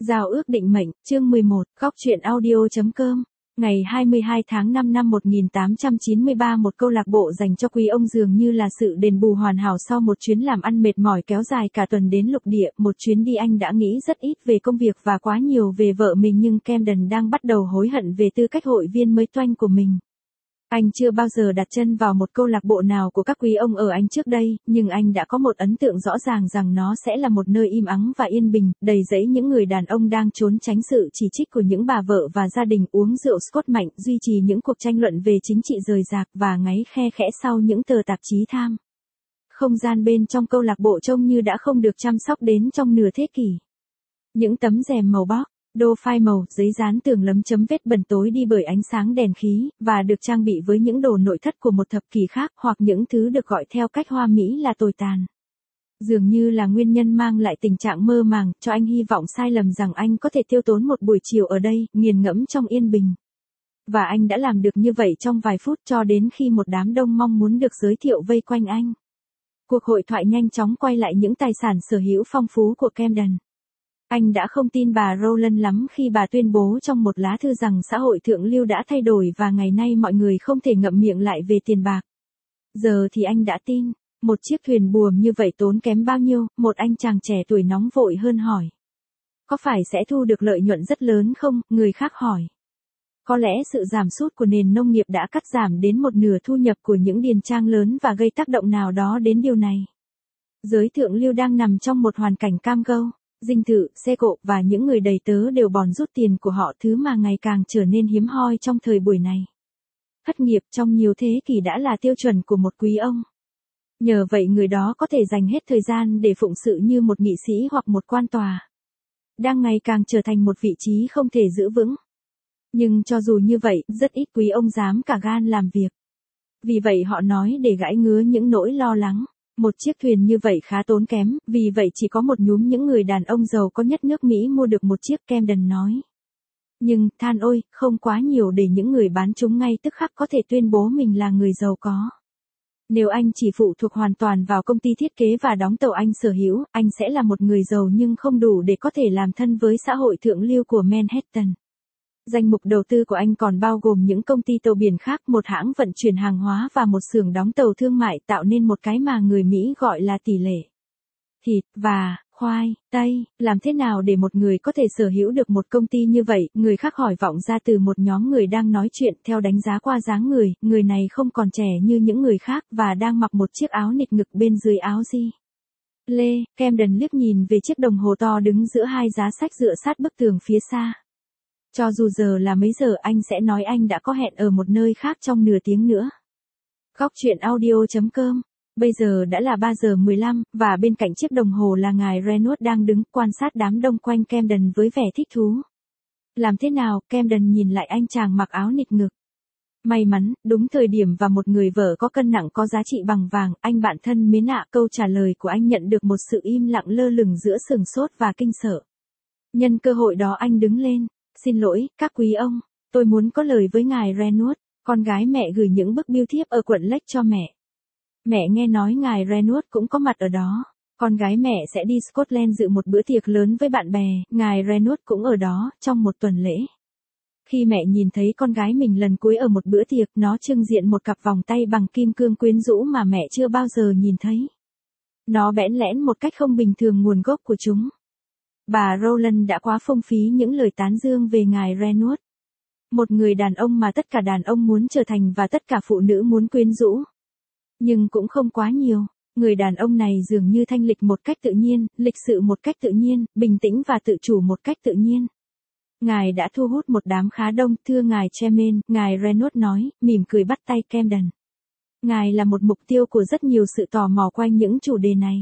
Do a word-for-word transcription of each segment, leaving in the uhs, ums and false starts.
Giao ước định mệnh, chương mười một, góc truyện audio.com. Ngày hai mươi hai tháng năm năm một nghìn tám trăm chín mươi ba, một câu lạc bộ dành cho quý ông dường như là sự đền bù hoàn hảo sau một chuyến làm ăn mệt mỏi kéo dài cả tuần đến lục địa. Một chuyến đi anh đã nghĩ rất ít về công việc và quá nhiều về vợ mình, nhưng Camden đang bắt đầu hối hận về tư cách hội viên mới toanh của mình. Anh chưa bao giờ đặt chân vào một câu lạc bộ nào của các quý ông ở Anh trước đây, nhưng anh đã có một ấn tượng rõ ràng rằng nó sẽ là một nơi im ắng và yên bình, đầy rẫy những người đàn ông đang trốn tránh sự chỉ trích của những bà vợ và gia đình, uống rượu Scotch mạnh, duy trì những cuộc tranh luận về chính trị rời rạc và ngáy khe khẽ sau những tờ tạp chí tham. Không gian bên trong câu lạc bộ trông như đã không được chăm sóc đến trong nửa thế kỷ. Những tấm rèm màu bóc, đô phai màu, giấy dán tường lấm chấm vết bẩn tối đi bởi ánh sáng đèn khí, và được trang bị với những đồ nội thất của một thập kỷ khác, hoặc những thứ được gọi theo cách hoa mỹ là tồi tàn. Dường như là nguyên nhân mang lại tình trạng mơ màng, cho anh hy vọng sai lầm rằng anh có thể tiêu tốn một buổi chiều ở đây, nghiền ngẫm trong yên bình. Và anh đã làm được như vậy trong vài phút, cho đến khi một đám đông mong muốn được giới thiệu vây quanh anh. Cuộc hội thoại nhanh chóng quay lại những tài sản sở hữu phong phú của Camden. Anh đã không tin bà Rowland lắm khi bà tuyên bố trong một lá thư rằng xã hội thượng lưu đã thay đổi và ngày nay mọi người không thể ngậm miệng lại về tiền bạc. Giờ thì anh đã tin. Một chiếc thuyền buồm như vậy tốn kém bao nhiêu? Một anh chàng trẻ tuổi nóng vội hơn hỏi. Có phải sẽ thu được lợi nhuận rất lớn không? Người khác hỏi. Có lẽ sự giảm sút của nền nông nghiệp đã cắt giảm đến một nửa thu nhập của những điền trang lớn và gây tác động nào đó đến điều này. Giới thượng lưu đang nằm trong một hoàn cảnh cam go. Dinh thự, xe cộ và những người đầy tớ đều bòn rút tiền của họ, thứ mà ngày càng trở nên hiếm hoi trong thời buổi này. Thất nghiệp trong nhiều thế kỷ đã là tiêu chuẩn của một quý ông. Nhờ vậy người đó có thể dành hết thời gian để phụng sự như một nghị sĩ hoặc một quan tòa. Đang ngày càng trở thành một vị trí không thể giữ vững. Nhưng cho dù như vậy, rất ít quý ông dám cả gan làm việc. Vì vậy họ nói để gãi ngứa những nỗi lo lắng. Một chiếc thuyền như vậy khá tốn kém, vì vậy chỉ có một nhúm những người đàn ông giàu có nhất nước Mỹ mua được một chiếc, Camden nói. Nhưng, than ôi, không quá nhiều để những người bán chúng ngay tức khắc có thể tuyên bố mình là người giàu có. Nếu anh chỉ phụ thuộc hoàn toàn vào công ty thiết kế và đóng tàu anh sở hữu, anh sẽ là một người giàu nhưng không đủ để có thể làm thân với xã hội thượng lưu của Manhattan. Danh mục đầu tư của anh còn bao gồm những công ty tàu biển khác, một hãng vận chuyển hàng hóa và một xưởng đóng tàu thương mại, tạo nên một cái mà người Mỹ gọi là tỷ lệ thịt và khoai tây. Làm thế nào để một người có thể sở hữu được một công ty như vậy? Người khác hỏi vọng ra từ một nhóm người đang nói chuyện. Theo đánh giá qua dáng người, người này không còn trẻ như những người khác và đang mặc một chiếc áo nịt ngực bên dưới áo gì. Lê, Camden liếc nhìn về chiếc đồng hồ to đứng giữa hai giá sách dựa sát bức tường phía xa. Cho dù giờ là mấy giờ, anh sẽ nói anh đã có hẹn ở một nơi khác trong nửa tiếng nữa. Góc truyện audio.com. Bây giờ đã là ba giờ mười lăm, và bên cạnh chiếc đồng hồ là ngài Reynolds đang đứng quan sát đám đông quanh Camden với vẻ thích thú. Làm thế nào? Camden nhìn lại anh chàng mặc áo nịt ngực. May mắn, đúng thời điểm và một người vợ có cân nặng có giá trị bằng vàng. Anh bạn thân mến ạ. Câu trả lời của anh nhận được một sự im lặng lơ lửng giữa sửng sốt và kinh sợ. Nhân cơ hội đó anh đứng lên. Xin lỗi, các quý ông, tôi muốn có lời với ngài Reynolds. Con gái mẹ gửi những bức bưu thiếp ở quận Lake cho mẹ. Mẹ nghe nói ngài Reynolds cũng có mặt ở đó. Con gái mẹ sẽ đi Scotland dự một bữa tiệc lớn với bạn bè, ngài Reynolds cũng ở đó, trong một tuần lễ. Khi mẹ nhìn thấy con gái mình lần cuối ở một bữa tiệc, nó trưng diện một cặp vòng tay bằng kim cương quyến rũ mà mẹ chưa bao giờ nhìn thấy. Nó bẽn lẽn một cách không bình thường nguồn gốc của chúng. Bà Rowland đã quá phung phí những lời tán dương về ngài Reynolds. Một người đàn ông mà tất cả đàn ông muốn trở thành và tất cả phụ nữ muốn quyến rũ. Nhưng cũng không quá nhiều. Người đàn ông này dường như thanh lịch một cách tự nhiên, lịch sự một cách tự nhiên, bình tĩnh và tự chủ một cách tự nhiên. Ngài đã thu hút một đám khá đông. Thưa ngài Chairman, ngài Reynolds nói, mỉm cười bắt tay Camden. Ngài là một mục tiêu của rất nhiều sự tò mò quanh những chủ đề này.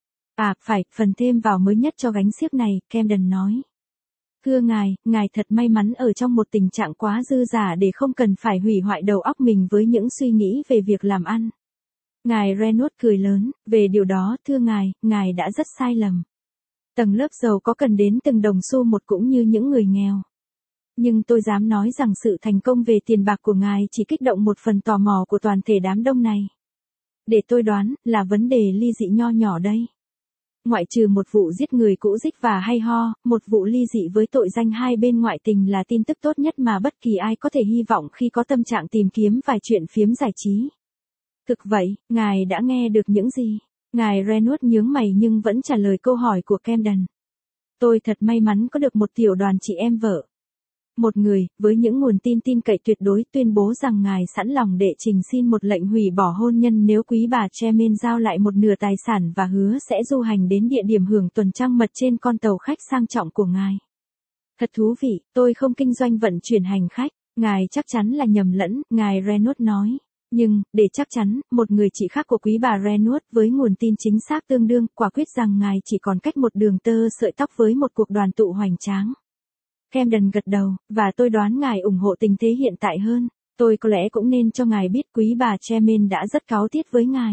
À, phải, phần thêm vào mới nhất cho gánh xiếc này, Camden nói. Thưa ngài, ngài thật may mắn ở trong một tình trạng quá dư dả để không cần phải hủy hoại đầu óc mình với những suy nghĩ về việc làm ăn. Ngài Reynolds cười lớn, về điều đó, thưa ngài, ngài đã rất sai lầm. Tầng lớp giàu có cần đến từng đồng xu một cũng như những người nghèo. Nhưng tôi dám nói rằng sự thành công về tiền bạc của ngài chỉ kích động một phần tò mò của toàn thể đám đông này. Để tôi đoán, là vấn đề ly dị nho nhỏ đây. Ngoại trừ một vụ giết người cũ rích và hay ho, một vụ ly dị với tội danh hai bên ngoại tình là tin tức tốt nhất mà bất kỳ ai có thể hy vọng khi có tâm trạng tìm kiếm vài chuyện phiếm giải trí. Thực vậy, ngài đã nghe được những gì? Ngài Reynolds nhướng mày nhưng vẫn trả lời câu hỏi của Camden. Tôi thật may mắn có được một tiểu đoàn chị em vợ. Một người, với những nguồn tin tin cậy tuyệt đối tuyên bố rằng ngài sẵn lòng đệ trình xin một lệnh hủy bỏ hôn nhân nếu quý bà Chairman giao lại một nửa tài sản và hứa sẽ du hành đến địa điểm hưởng tuần trăng mật trên con tàu khách sang trọng của ngài. Thật thú vị, tôi không kinh doanh vận chuyển hành khách, ngài chắc chắn là nhầm lẫn, ngài Reynolds nói. Nhưng, để chắc chắn, một người chị khác của quý bà Reynolds với nguồn tin chính xác tương đương quả quyết rằng ngài chỉ còn cách một đường tơ sợi tóc với một cuộc đoàn tụ hoành tráng. Camden gật đầu, và tôi đoán ngài ủng hộ tình thế hiện tại hơn. Tôi có lẽ cũng nên cho ngài biết quý bà Chairman đã rất cáu tiết với ngài.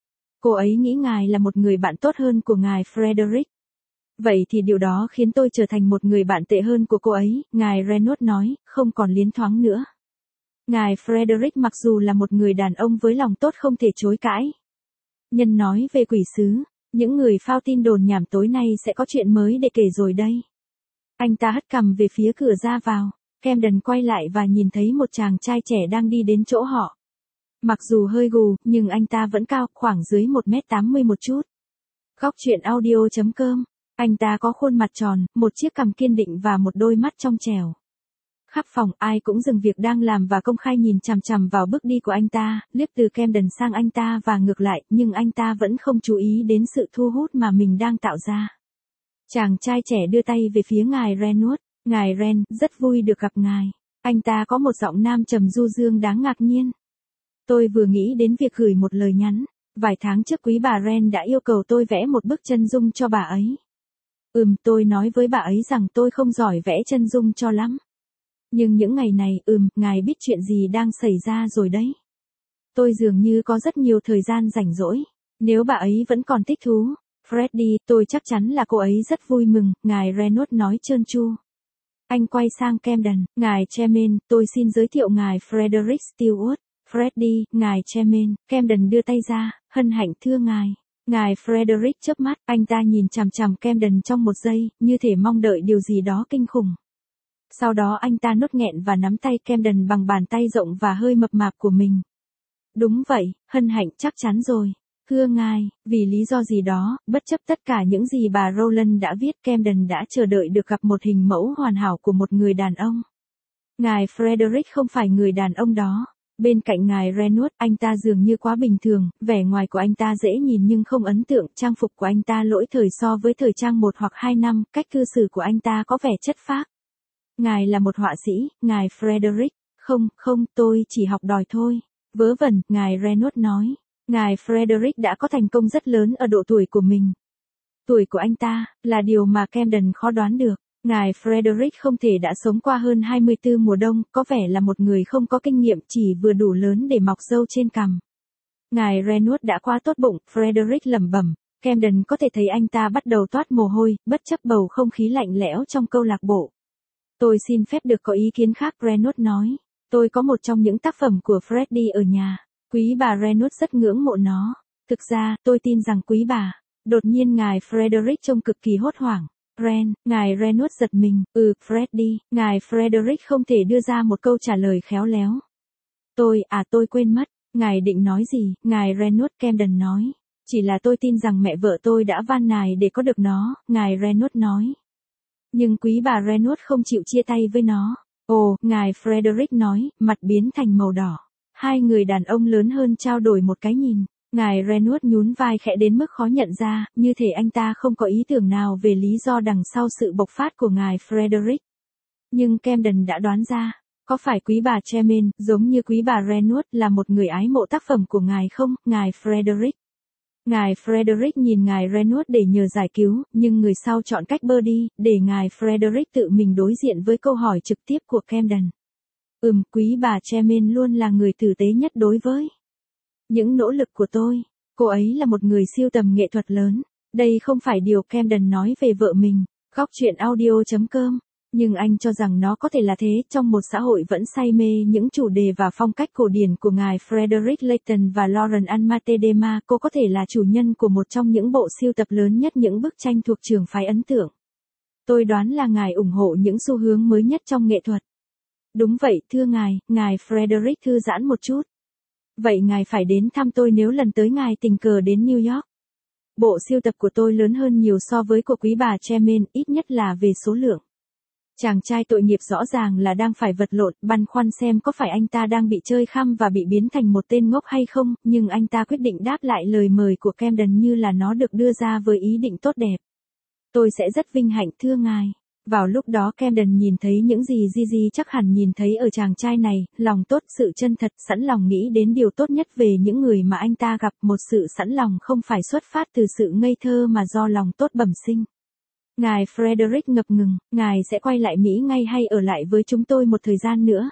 Cô ấy nghĩ ngài là một người bạn tốt hơn của ngài Frederick. Vậy thì điều đó khiến tôi trở thành một người bạn tệ hơn của cô ấy, ngài Reynolds nói, không còn liến thoáng nữa. Ngài Frederick mặc dù là một người đàn ông với lòng tốt không thể chối cãi. Nhân nói về quỷ sứ, những người phao tin đồn nhảm tối nay sẽ có chuyện mới để kể rồi đây. Anh ta hất cằm về phía cửa ra vào. Camden quay lại và nhìn thấy một chàng trai trẻ đang đi đến chỗ họ. Mặc dù hơi gù, nhưng anh ta vẫn cao, khoảng dưới một mét tám mươi một chút. Góc truyện audio chấm com. Anh ta có khuôn mặt tròn, một chiếc cằm kiên định và một đôi mắt trong trẻo. Khắp phòng ai cũng dừng việc đang làm và công khai nhìn chằm chằm vào bước đi của anh ta, liếc từ Camden sang anh ta và ngược lại, nhưng anh ta vẫn không chú ý đến sự thu hút mà mình đang tạo ra. Chàng trai trẻ đưa tay về phía ngài Reynolds. Ngài Ren, rất vui được gặp ngài. Anh ta có một giọng nam trầm du dương đáng ngạc nhiên. Tôi vừa nghĩ đến việc gửi một lời nhắn. Vài tháng trước quý bà Ren đã yêu cầu tôi vẽ một bức chân dung cho bà ấy. Ừm, tôi nói với bà ấy rằng tôi không giỏi vẽ chân dung cho lắm. Nhưng những ngày này, ừm, ngài biết chuyện gì đang xảy ra rồi đấy. Tôi dường như có rất nhiều thời gian rảnh rỗi. Nếu bà ấy vẫn còn thích thú, Freddy, tôi chắc chắn là cô ấy rất vui mừng, ngài Reynolds nói trơn tru. Anh quay sang Camden, ngài Chairman, tôi xin giới thiệu ngài Frederick Stewart. Freddy, ngài Chairman, Camden đưa tay ra, hân hạnh thưa ngài. Ngài Frederick chớp mắt, anh ta nhìn chằm chằm Camden trong một giây, như thể mong đợi điều gì đó kinh khủng. Sau đó anh ta nuốt nghẹn và nắm tay Camden bằng bàn tay rộng và hơi mập mạp của mình. Đúng vậy, hân hạnh chắc chắn rồi. Thưa ngài, vì lý do gì đó, bất chấp tất cả những gì bà Rowland đã viết, Camden đã chờ đợi được gặp một hình mẫu hoàn hảo của một người đàn ông. Ngài Frederick không phải người đàn ông đó. Bên cạnh ngài Reynolds, anh ta dường như quá bình thường, vẻ ngoài của anh ta dễ nhìn nhưng không ấn tượng, trang phục của anh ta lỗi thời so với thời trang một hoặc hai năm, cách cư xử của anh ta có vẻ chất phác. Ngài là một họa sĩ, ngài Frederick. Không, không, tôi chỉ học đòi thôi. Vớ vẩn, ngài Reynolds nói. Ngài Frederick đã có thành công rất lớn ở độ tuổi của mình. Tuổi của anh ta, là điều mà Camden khó đoán được. Ngài Frederick không thể đã sống qua hơn hai mươi tư mùa đông, có vẻ là một người không có kinh nghiệm chỉ vừa đủ lớn để mọc râu trên cằm. Ngài Reynolds đã quá tốt bụng, Frederick lẩm bẩm. Camden có thể thấy anh ta bắt đầu toát mồ hôi, bất chấp bầu không khí lạnh lẽo trong câu lạc bộ. Tôi xin phép được có ý kiến khác, Reynolds nói. Tôi có một trong những tác phẩm của Freddy ở nhà. Quý bà Reynolds rất ngưỡng mộ nó. Thực ra, tôi tin rằng quý bà. Đột nhiên ngài Frederick trông cực kỳ hốt hoảng. Ren, ngài Reynolds giật mình. Ừ, Freddy, ngài Frederick không thể đưa ra một câu trả lời khéo léo. Tôi, à tôi quên mất. Ngài định nói gì? Ngài Reynolds, Camden nói. Chỉ là tôi tin rằng mẹ vợ tôi đã van nài để có được nó, ngài Reynolds nói. Nhưng quý bà Reynolds không chịu chia tay với nó. Ồ, ngài Frederick nói, mặt biến thành màu đỏ. Hai người đàn ông lớn hơn trao đổi một cái nhìn. Ngài Reynolds nhún vai khẽ đến mức khó nhận ra, như thể anh ta không có ý tưởng nào về lý do đằng sau sự bộc phát của ngài Frederick. Nhưng Camden đã đoán ra, có phải quý bà Chairman, giống như quý bà Reynolds, là một người ái mộ tác phẩm của ngài không, ngài Frederick? Ngài Frederick nhìn ngài Reynolds để nhờ giải cứu, nhưng người sau chọn cách bơ đi, để ngài Frederick tự mình đối diện với câu hỏi trực tiếp của Camden. Ừm, quý bà Chairman luôn là người tử tế nhất đối với những nỗ lực của tôi. Cô ấy là một người sưu tầm nghệ thuật lớn. Đây không phải điều Camden nói về vợ mình. Góc truyện audio chấm com Nhưng anh cho rằng nó có thể là thế, trong một xã hội vẫn say mê những chủ đề và phong cách cổ điển của ngài Frederick Leighton và Lauren Almatedema, cô có thể là chủ nhân của một trong những bộ sưu tập lớn nhất những bức tranh thuộc trường phái ấn tượng. Tôi đoán là ngài ủng hộ những xu hướng mới nhất trong nghệ thuật. Đúng vậy, thưa ngài, ngài Frederick thư giãn một chút. Vậy ngài phải đến thăm tôi nếu lần tới ngài tình cờ đến New York. Bộ sưu tập của tôi lớn hơn nhiều so với của quý bà Chairman, ít nhất là về số lượng. Chàng trai tội nghiệp rõ ràng là đang phải vật lộn, băn khoăn xem có phải anh ta đang bị chơi khăm và bị biến thành một tên ngốc hay không, nhưng anh ta quyết định đáp lại lời mời của Camden như là nó được đưa ra với ý định tốt đẹp. Tôi sẽ rất vinh hạnh thưa ngài. Vào lúc đó Camden nhìn thấy những gì Gigi chắc hẳn nhìn thấy ở chàng trai này, lòng tốt, sự chân thật, sẵn lòng nghĩ đến điều tốt nhất về những người mà anh ta gặp, một sự sẵn lòng không phải xuất phát từ sự ngây thơ mà do lòng tốt bẩm sinh. Ngài Frederick ngập ngừng, ngài sẽ quay lại Mỹ ngay hay ở lại với chúng tôi một thời gian nữa?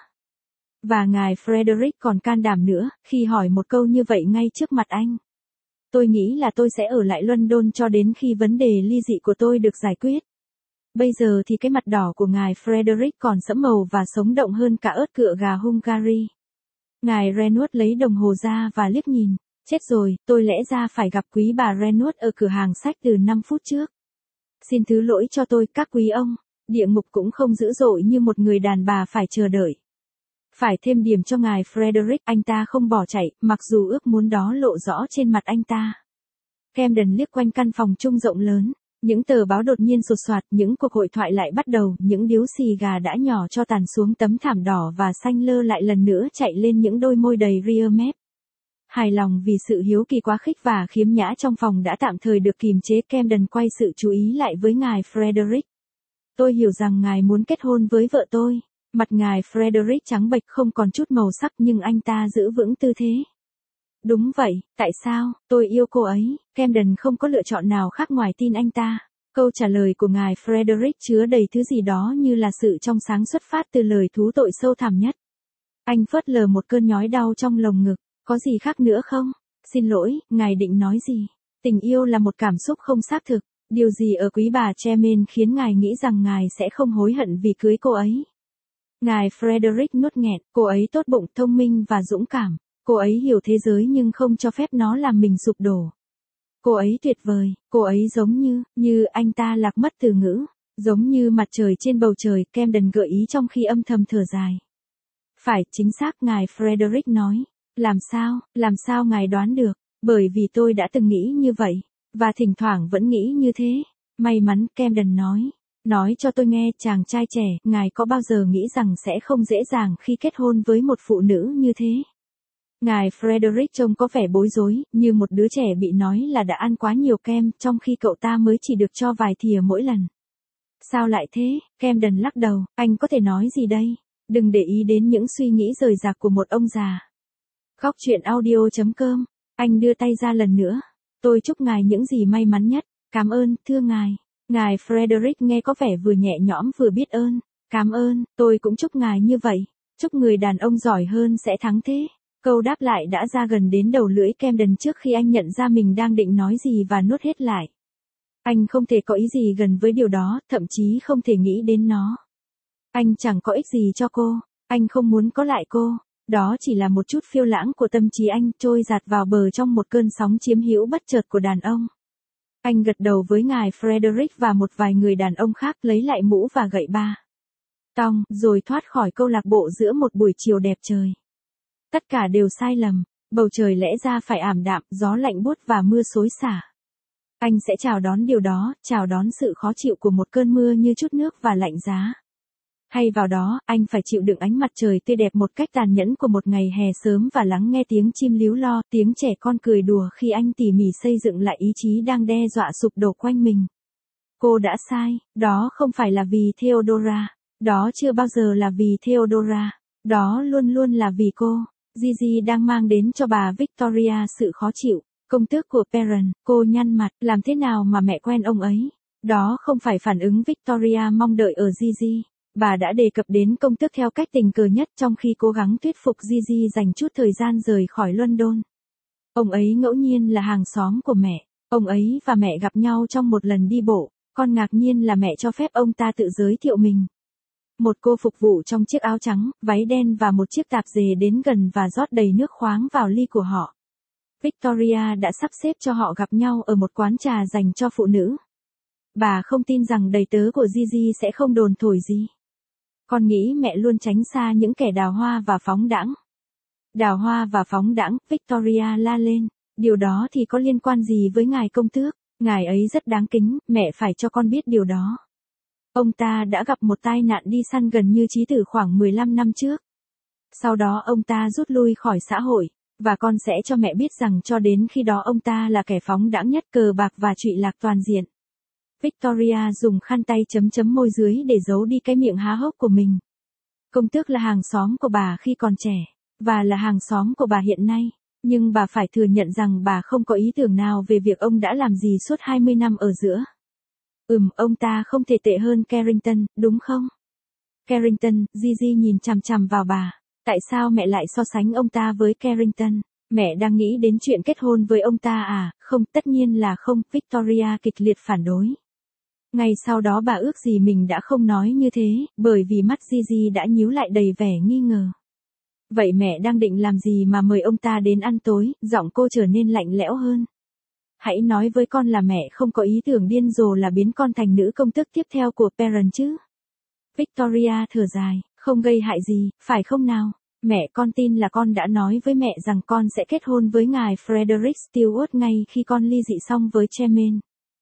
Và ngài Frederick còn can đảm nữa, khi hỏi một câu như vậy ngay trước mặt anh. Tôi nghĩ là tôi sẽ ở lại London cho đến khi vấn đề ly dị của tôi được giải quyết. Bây giờ thì cái mặt đỏ của ngài Frederick còn sẫm màu và sống động hơn cả ớt cựa gà Hungary. Ngài Renaud lấy đồng hồ ra và liếc nhìn. Chết rồi, tôi lẽ ra phải gặp quý bà Renaud ở cửa hàng sách từ năm phút trước. Xin thứ lỗi cho tôi, các quý ông. Địa ngục cũng không dữ dội như một người đàn bà phải chờ đợi. Phải thêm điểm cho ngài Frederick, anh ta không bỏ chạy, mặc dù ước muốn đó lộ rõ trên mặt anh ta. Camden liếc quanh căn phòng chung rộng lớn. Những tờ báo đột nhiên sột soạt, những cuộc hội thoại lại bắt đầu, những điếu xì gà đã nhỏ cho tàn xuống tấm thảm đỏ và xanh lơ lại lần nữa chạy lên những đôi môi đầy ria mép. Hài lòng vì sự hiếu kỳ quá khích và khiếm nhã trong phòng đã tạm thời được kìm chế, Camden quay sự chú ý lại với ngài Frederick. Tôi hiểu rằng ngài muốn kết hôn với vợ tôi. Mặt ngài Frederick trắng bệch không còn chút màu sắc nhưng anh ta giữ vững tư thế. Đúng vậy, tại sao, tôi yêu cô ấy, Camden không có lựa chọn nào khác ngoài tin anh ta. Câu trả lời của ngài Frederick chứa đầy thứ gì đó như là sự trong sáng xuất phát từ lời thú tội sâu thẳm nhất. Anh phớt lờ một cơn nhói đau trong lồng ngực, có gì khác nữa không? Xin lỗi, ngài định nói gì? Tình yêu là một cảm xúc không xác thực, điều gì ở quý bà Chairman khiến ngài nghĩ rằng ngài sẽ không hối hận vì cưới cô ấy? Ngài Frederick nuốt nghẹn, cô ấy tốt bụng, thông minh và dũng cảm. Cô ấy hiểu thế giới nhưng không cho phép nó làm mình sụp đổ. Cô ấy tuyệt vời, cô ấy giống như, như anh ta lạc mất từ ngữ, giống như mặt trời trên bầu trời, Camden gợi ý trong khi âm thầm thở dài. Phải, chính xác, ngài Frederick nói. Làm sao, làm sao ngài đoán được, bởi vì tôi đã từng nghĩ như vậy, và thỉnh thoảng vẫn nghĩ như thế. May mắn, Camden nói. Nói cho tôi nghe, chàng trai trẻ, ngài có bao giờ nghĩ rằng sẽ không dễ dàng khi kết hôn với một phụ nữ như thế? Ngài Frederick trông có vẻ bối rối, như một đứa trẻ bị nói là đã ăn quá nhiều kem, trong khi cậu ta mới chỉ được cho vài thìa mỗi lần. Sao lại thế? Camden lắc đầu, anh có thể nói gì đây? Đừng để ý đến những suy nghĩ rời rạc của một ông già. Góc truyện audio chấm com, anh đưa tay ra lần nữa. Tôi chúc ngài những gì may mắn nhất. Cảm ơn, thưa ngài. Ngài Frederick nghe có vẻ vừa nhẹ nhõm vừa biết ơn. Cảm ơn, tôi cũng chúc ngài như vậy. Chúc người đàn ông giỏi hơn sẽ thắng thế. Câu đáp lại đã ra gần đến đầu lưỡi Camden trước khi anh nhận ra mình đang định nói gì và nuốt hết lại. Anh không thể có ý gì gần với điều đó, thậm chí không thể nghĩ đến nó. Anh chẳng có ích gì cho cô, anh không muốn có lại cô. Đó chỉ là một chút phiêu lãng của tâm trí anh, trôi dạt vào bờ trong một cơn sóng chiếm hữu bất chợt của đàn ông. Anh gật đầu với ngài Frederick và một vài người đàn ông khác, lấy lại mũ và gậy ba tong, rồi thoát khỏi câu lạc bộ giữa một buổi chiều đẹp trời. Tất cả đều sai lầm, bầu trời lẽ ra phải ảm đạm, gió lạnh buốt và mưa xối xả. Anh sẽ chào đón điều đó, chào đón sự khó chịu của một cơn mưa như chút nước và lạnh giá. Hay vào đó, anh phải chịu đựng ánh mặt trời tươi đẹp một cách tàn nhẫn của một ngày hè sớm và lắng nghe tiếng chim líu lo, tiếng trẻ con cười đùa khi anh tỉ mỉ xây dựng lại ý chí đang đe dọa sụp đổ quanh mình. Cô đã sai, đó không phải là vì Theodora, đó chưa bao giờ là vì Theodora, đó luôn luôn là vì cô. Gigi đang mang đến cho bà Victoria sự khó chịu. Công tước của Perron, cô nhăn mặt, làm thế nào mà mẹ quen ông ấy? Đó không phải phản ứng Victoria mong đợi ở Gigi. Bà đã đề cập đến công tước theo cách tình cờ nhất trong khi cố gắng thuyết phục Gigi dành chút thời gian rời khỏi London. Ông ấy ngẫu nhiên là hàng xóm của mẹ. Ông ấy và mẹ gặp nhau trong một lần đi bộ. Con ngạc nhiên là mẹ cho phép ông ta tự giới thiệu mình. Một cô phục vụ trong chiếc áo trắng, váy đen và một chiếc tạp dề đến gần và rót đầy nước khoáng vào ly của họ. Victoria đã sắp xếp cho họ gặp nhau ở một quán trà dành cho phụ nữ. Bà không tin rằng đầy tớ của Gigi sẽ không đồn thổi gì. Con nghĩ mẹ luôn tránh xa những kẻ đào hoa và phóng đãng. Đào hoa và phóng đãng, Victoria la lên. Điều đó thì có liên quan gì với ngài công tước? Ngài ấy rất đáng kính, mẹ phải cho con biết điều đó. Ông ta đã gặp một tai nạn đi săn gần như chí tử khoảng mười lăm năm trước. Sau đó ông ta rút lui khỏi xã hội, và con sẽ cho mẹ biết rằng cho đến khi đó ông ta là kẻ phóng đãng nhất, cờ bạc và trụy lạc toàn diện. Victoria dùng khăn tay chấm chấm môi dưới để giấu đi cái miệng há hốc của mình. Công tước là hàng xóm của bà khi còn trẻ, và là hàng xóm của bà hiện nay, nhưng bà phải thừa nhận rằng bà không có ý tưởng nào về việc ông đã làm gì suốt hai mươi năm ở giữa. Ừm, ông ta không thể tệ hơn Carrington, đúng không? Carrington, Gigi nhìn chằm chằm vào bà. Tại sao mẹ lại so sánh ông ta với Carrington? Mẹ đang nghĩ đến chuyện kết hôn với ông ta à? Không, tất nhiên là không, Victoria kịch liệt phản đối. Ngay sau đó bà ước gì mình đã không nói như thế, bởi vì mắt Gigi đã nhíu lại đầy vẻ nghi ngờ. Vậy mẹ đang định làm gì mà mời ông ta đến ăn tối? Giọng cô trở nên lạnh lẽo hơn. Hãy nói với con là mẹ không có ý tưởng điên rồ là biến con thành nữ công tước tiếp theo của Perron chứ. Victoria thở dài, không gây hại gì, phải không nào? Mẹ, con tin là con đã nói với mẹ rằng con sẽ kết hôn với ngài Frederick Stewart ngay khi con ly dị xong với Chairman.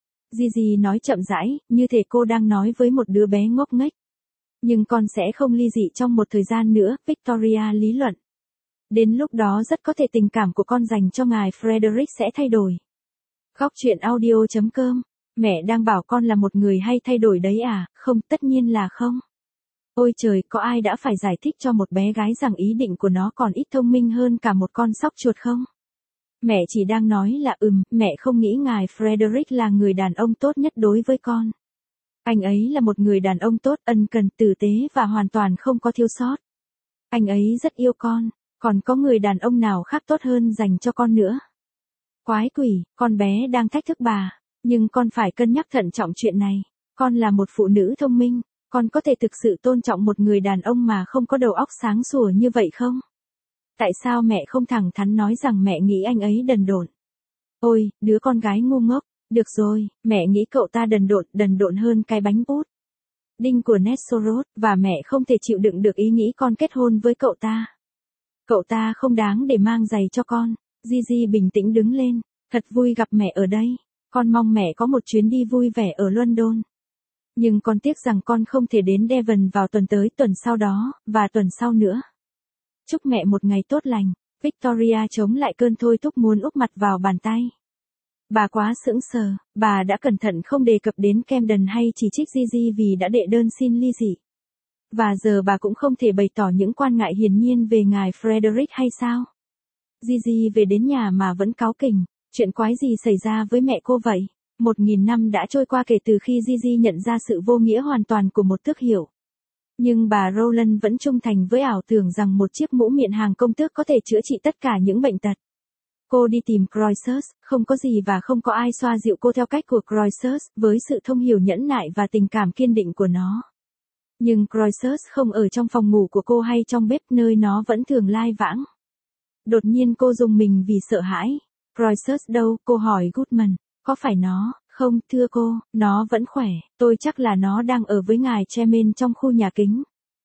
Gigi nói chậm rãi, như thể cô đang nói với một đứa bé ngốc nghếch. Nhưng con sẽ không ly dị trong một thời gian nữa, Victoria lý luận. Đến lúc đó rất có thể tình cảm của con dành cho ngài Frederick sẽ thay đổi. Góc truyện audio chấm com. Mẹ đang bảo con là một người hay thay đổi đấy à? Không, tất nhiên là không. Ôi trời, có ai đã phải giải thích cho một bé gái rằng ý định của nó còn ít thông minh hơn cả một con sóc chuột không? Mẹ chỉ đang nói là ừm, mẹ không nghĩ ngài Frederick là người đàn ông tốt nhất đối với con. Anh ấy là một người đàn ông tốt, ân cần, tử tế và hoàn toàn không có thiếu sót. Anh ấy rất yêu con, còn có người đàn ông nào khác tốt hơn dành cho con nữa. Quái quỷ, con bé đang thách thức bà, nhưng con phải cân nhắc thận trọng chuyện này. Con là một phụ nữ thông minh, con có thể thực sự tôn trọng một người đàn ông mà không có đầu óc sáng sủa như vậy không? Tại sao mẹ không thẳng thắn nói rằng mẹ nghĩ anh ấy đần độn? Ôi, đứa con gái ngu ngốc, được rồi, mẹ nghĩ cậu ta đần độn, đần độn hơn cái bánh bút đinh của Nessorot, và mẹ không thể chịu đựng được ý nghĩ con kết hôn với cậu ta. Cậu ta không đáng để mang giày cho con. Gigi bình tĩnh đứng lên, thật vui gặp mẹ ở đây. Con mong mẹ có một chuyến đi vui vẻ ở London. Nhưng con tiếc rằng con không thể đến Devon vào tuần tới, tuần sau đó, và tuần sau nữa. Chúc mẹ một ngày tốt lành. Victoria chống lại cơn thôi thúc muốn úp mặt vào bàn tay. Bà quá sững sờ, bà đã cẩn thận không đề cập đến Camden hay chỉ trích Gigi vì đã đệ đơn xin ly dị. Và giờ bà cũng không thể bày tỏ những quan ngại hiển nhiên về ngài Frederick hay sao? Gigi về đến nhà mà vẫn cáu kỉnh. Chuyện quái gì xảy ra với mẹ cô vậy? Một nghìn năm đã trôi qua kể từ khi Gigi nhận ra sự vô nghĩa hoàn toàn của một tước hiệu. Nhưng bà Rowland vẫn trung thành với ảo tưởng rằng một chiếc mũ miệng hàng công tước có thể chữa trị tất cả những bệnh tật. Cô đi tìm Croesus, không có gì và không có ai xoa dịu cô theo cách của Croesus, với sự thông hiểu nhẫn nại và tình cảm kiên định của nó. Nhưng Croesus không ở trong phòng ngủ của cô hay trong bếp nơi nó vẫn thường lai vãng. Đột nhiên cô rùng mình vì sợ hãi. Croesus đâu? Cô hỏi Goodman. Có phải nó? Không, thưa cô, nó vẫn khỏe, tôi chắc là nó đang ở với ngài Chairman trong khu nhà kính.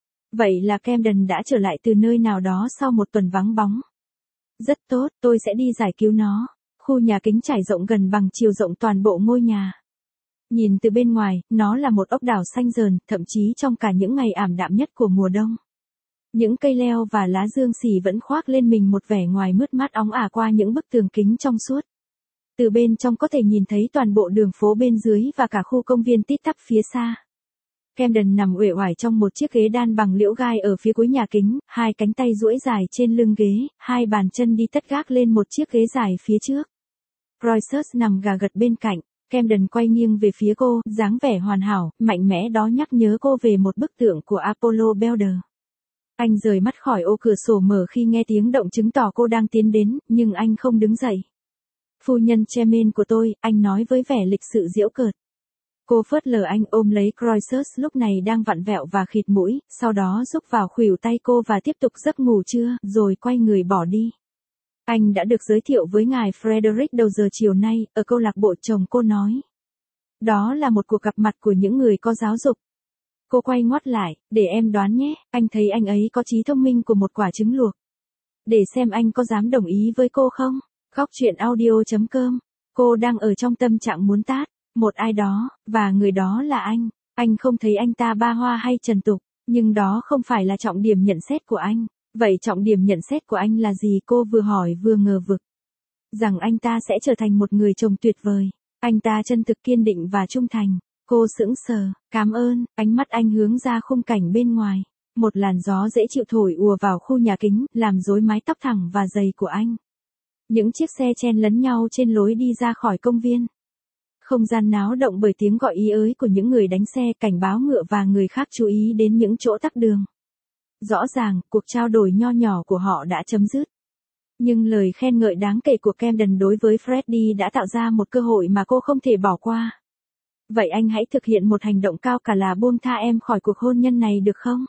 Vậy là Camden đã trở lại từ nơi nào đó sau một tuần vắng bóng. Rất tốt, tôi sẽ đi giải cứu nó. Khu nhà kính trải rộng gần bằng chiều rộng toàn bộ ngôi nhà. Nhìn từ bên ngoài, nó là một ốc đảo xanh rờn, thậm chí trong cả những ngày ảm đạm nhất của mùa đông. Những cây leo và lá dương xỉ vẫn khoác lên mình một vẻ ngoài mướt mát óng ả qua những bức tường kính trong suốt. Từ bên trong có thể nhìn thấy toàn bộ đường phố bên dưới và cả khu công viên tít tắp phía xa. Camden nằm uể oải trong một chiếc ghế đan bằng liễu gai ở phía cuối nhà kính, hai cánh tay duỗi dài trên lưng ghế, hai bàn chân đi tất gác lên một chiếc ghế dài phía trước. Croesus nằm gà gật bên cạnh, Camden quay nghiêng về phía cô, dáng vẻ hoàn hảo, mạnh mẽ đó nhắc nhớ cô về một bức tượng của Apollo Belder. Anh rời mắt khỏi ô cửa sổ mở khi nghe tiếng động chứng tỏ cô đang tiến đến, nhưng anh không đứng dậy. Phu nhân Chairman của tôi, anh nói với vẻ lịch sự giễu cợt. Cô phớt lờ anh ôm lấy Croesus lúc này đang vặn vẹo và khịt mũi, sau đó rúc vào khuỷu tay cô và tiếp tục giấc ngủ trưa, rồi quay người bỏ đi. Anh đã được giới thiệu với ngài Frederick đầu giờ chiều nay, ở câu lạc bộ chồng cô nói. Đó là một cuộc gặp mặt của những người có giáo dục. Cô quay ngoắt lại, để em đoán nhé, anh thấy anh ấy có trí thông minh của một quả trứng luộc. Để xem anh có dám đồng ý với cô không? Góc truyện audio chấm com. Cô đang ở trong tâm trạng muốn tát một ai đó, và người đó là anh. Anh không thấy anh ta ba hoa hay trần tục, nhưng đó không phải là trọng điểm nhận xét của anh. Vậy trọng điểm nhận xét của anh là gì? Cô vừa hỏi vừa ngờ vực. Rằng anh ta sẽ trở thành một người chồng tuyệt vời. Anh ta chân thực, kiên định và trung thành. Cô sững sờ, cảm ơn, ánh mắt anh hướng ra khung cảnh bên ngoài. Một làn gió dễ chịu thổi ùa vào khu nhà kính, làm rối mái tóc thẳng và dày của anh. Những chiếc xe chen lấn nhau trên lối đi ra khỏi công viên. Không gian náo động bởi tiếng gọi ý ới của những người đánh xe, cảnh báo ngựa và người khác chú ý đến những chỗ tắc đường. Rõ ràng, cuộc trao đổi nho nhỏ của họ đã chấm dứt. Nhưng lời khen ngợi đáng kể của Camden đối với Freddie đã tạo ra một cơ hội mà cô không thể bỏ qua. Vậy anh hãy thực hiện một hành động cao cả là buông tha em khỏi cuộc hôn nhân này được không?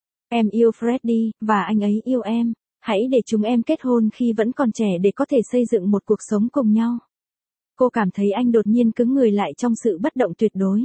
Em yêu Freddie, và anh ấy yêu em. Hãy để chúng em kết hôn khi vẫn còn trẻ để có thể xây dựng một cuộc sống cùng nhau. Cô cảm thấy anh đột nhiên cứng người lại trong sự bất động tuyệt đối.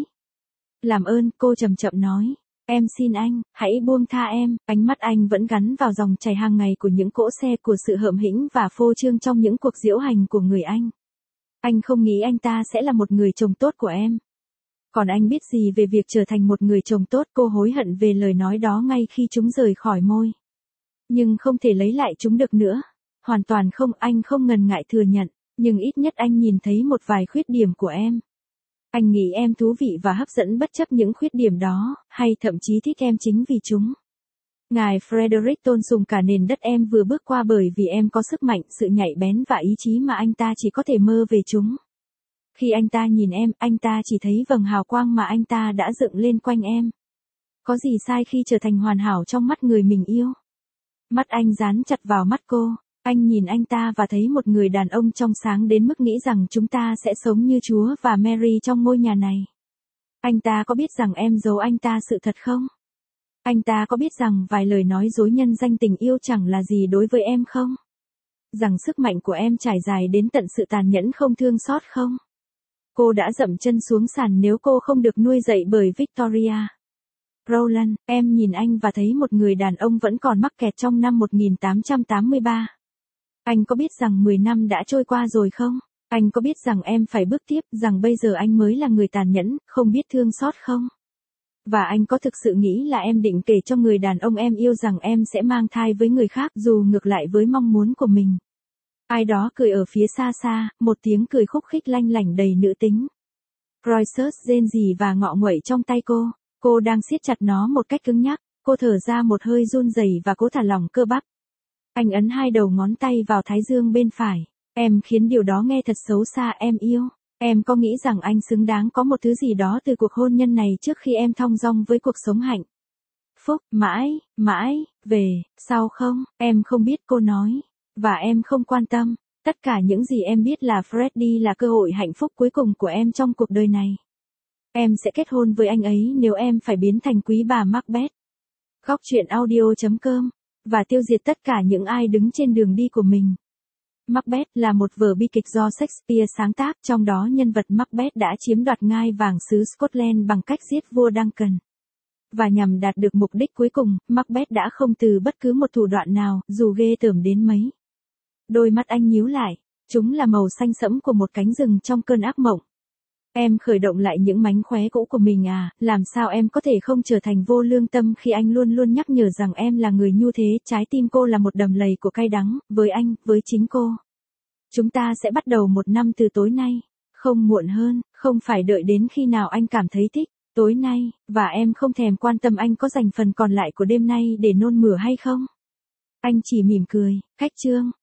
Làm ơn, cô chậm chậm nói. Em xin anh, hãy buông tha em. Ánh mắt anh vẫn gắn vào dòng chảy hàng ngày của những cỗ xe, của sự hợm hĩnh và phô trương trong những cuộc diễu hành của người anh. Anh không nghĩ anh ta sẽ là một người chồng tốt của em. Còn anh biết gì về việc trở thành một người chồng tốt? Cô hối hận về lời nói đó ngay khi chúng rời khỏi môi. Nhưng không thể lấy lại chúng được nữa. Hoàn toàn không, anh không ngần ngại thừa nhận. Nhưng ít nhất anh nhìn thấy một vài khuyết điểm của em. Anh nghĩ em thú vị và hấp dẫn bất chấp những khuyết điểm đó, hay thậm chí thích em chính vì chúng. Ngài Frederick tôn sùng cả nền đất em vừa bước qua bởi vì em có sức mạnh, sự nhạy bén và ý chí mà anh ta chỉ có thể mơ về chúng. Khi anh ta nhìn em, anh ta chỉ thấy vầng hào quang mà anh ta đã dựng lên quanh em. Có gì sai khi trở thành hoàn hảo trong mắt người mình yêu? Mắt anh dán chặt vào mắt cô. Anh nhìn anh ta và thấy một người đàn ông trong sáng đến mức nghĩ rằng chúng ta sẽ sống như Chúa và Mary trong ngôi nhà này. Anh ta có biết rằng em giấu anh ta sự thật không? Anh ta có biết rằng vài lời nói dối nhân danh tình yêu chẳng là gì đối với em không? Rằng sức mạnh của em trải dài đến tận sự tàn nhẫn không thương xót không? Cô đã dậm chân xuống sàn nếu cô không được nuôi dạy bởi Victoria. Roland, em nhìn anh và thấy một người đàn ông vẫn còn mắc kẹt trong năm một nghìn tám trăm tám mươi ba. Anh có biết rằng mười năm đã trôi qua rồi không? Anh có biết rằng em phải bước tiếp, rằng bây giờ anh mới là người tàn nhẫn, không biết thương xót không? Và anh có thực sự nghĩ là em định kể cho người đàn ông em yêu rằng em sẽ mang thai với người khác dù ngược lại với mong muốn của mình? Ai đó cười ở phía xa xa, một tiếng cười khúc khích lanh lảnh đầy nữ tính. Croesus rên rỉ và ngọ nguậy trong tay cô. Cô đang siết chặt nó một cách cứng nhắc. Cô thở ra một hơi run rẩy và cố thả lỏng cơ bắp. Anh ấn hai đầu ngón tay vào thái dương bên phải. Em khiến điều đó nghe thật xấu xa, em yêu. Em có nghĩ rằng anh xứng đáng có một thứ gì đó từ cuộc hôn nhân này trước khi em thong dong với cuộc sống hạnh phúc, mãi, mãi, về, sau không? Em không biết, cô nói. Và em không quan tâm. Tất cả những gì em biết là Freddie là cơ hội hạnh phúc cuối cùng của em trong cuộc đời này. Em sẽ kết hôn với anh ấy nếu em phải biến thành quý bà Macbeth. Góc truyện audio chấm com. Và tiêu diệt tất cả những ai đứng trên đường đi của mình. Macbeth là một vở bi kịch do Shakespeare sáng tác, trong đó nhân vật Macbeth đã chiếm đoạt ngai vàng xứ Scotland bằng cách giết vua Duncan. Và nhằm đạt được mục đích cuối cùng, Macbeth đã không từ bất cứ một thủ đoạn nào, dù ghê tởm đến mấy. Đôi mắt anh nhíu lại, chúng là màu xanh sẫm của một cánh rừng trong cơn ác mộng. Em khởi động lại những mánh khóe cũ của mình à, làm sao em có thể không trở thành vô lương tâm khi anh luôn luôn nhắc nhở rằng em là người nhu thế, trái tim cô là một đầm lầy của cay đắng, với anh, với chính cô. Chúng ta sẽ bắt đầu một năm từ tối nay, không muộn hơn, không phải đợi đến khi nào anh cảm thấy thích, tối nay, và em không thèm quan tâm anh có dành phần còn lại của đêm nay để nôn mửa hay không. Anh chỉ mỉm cười, cách chương.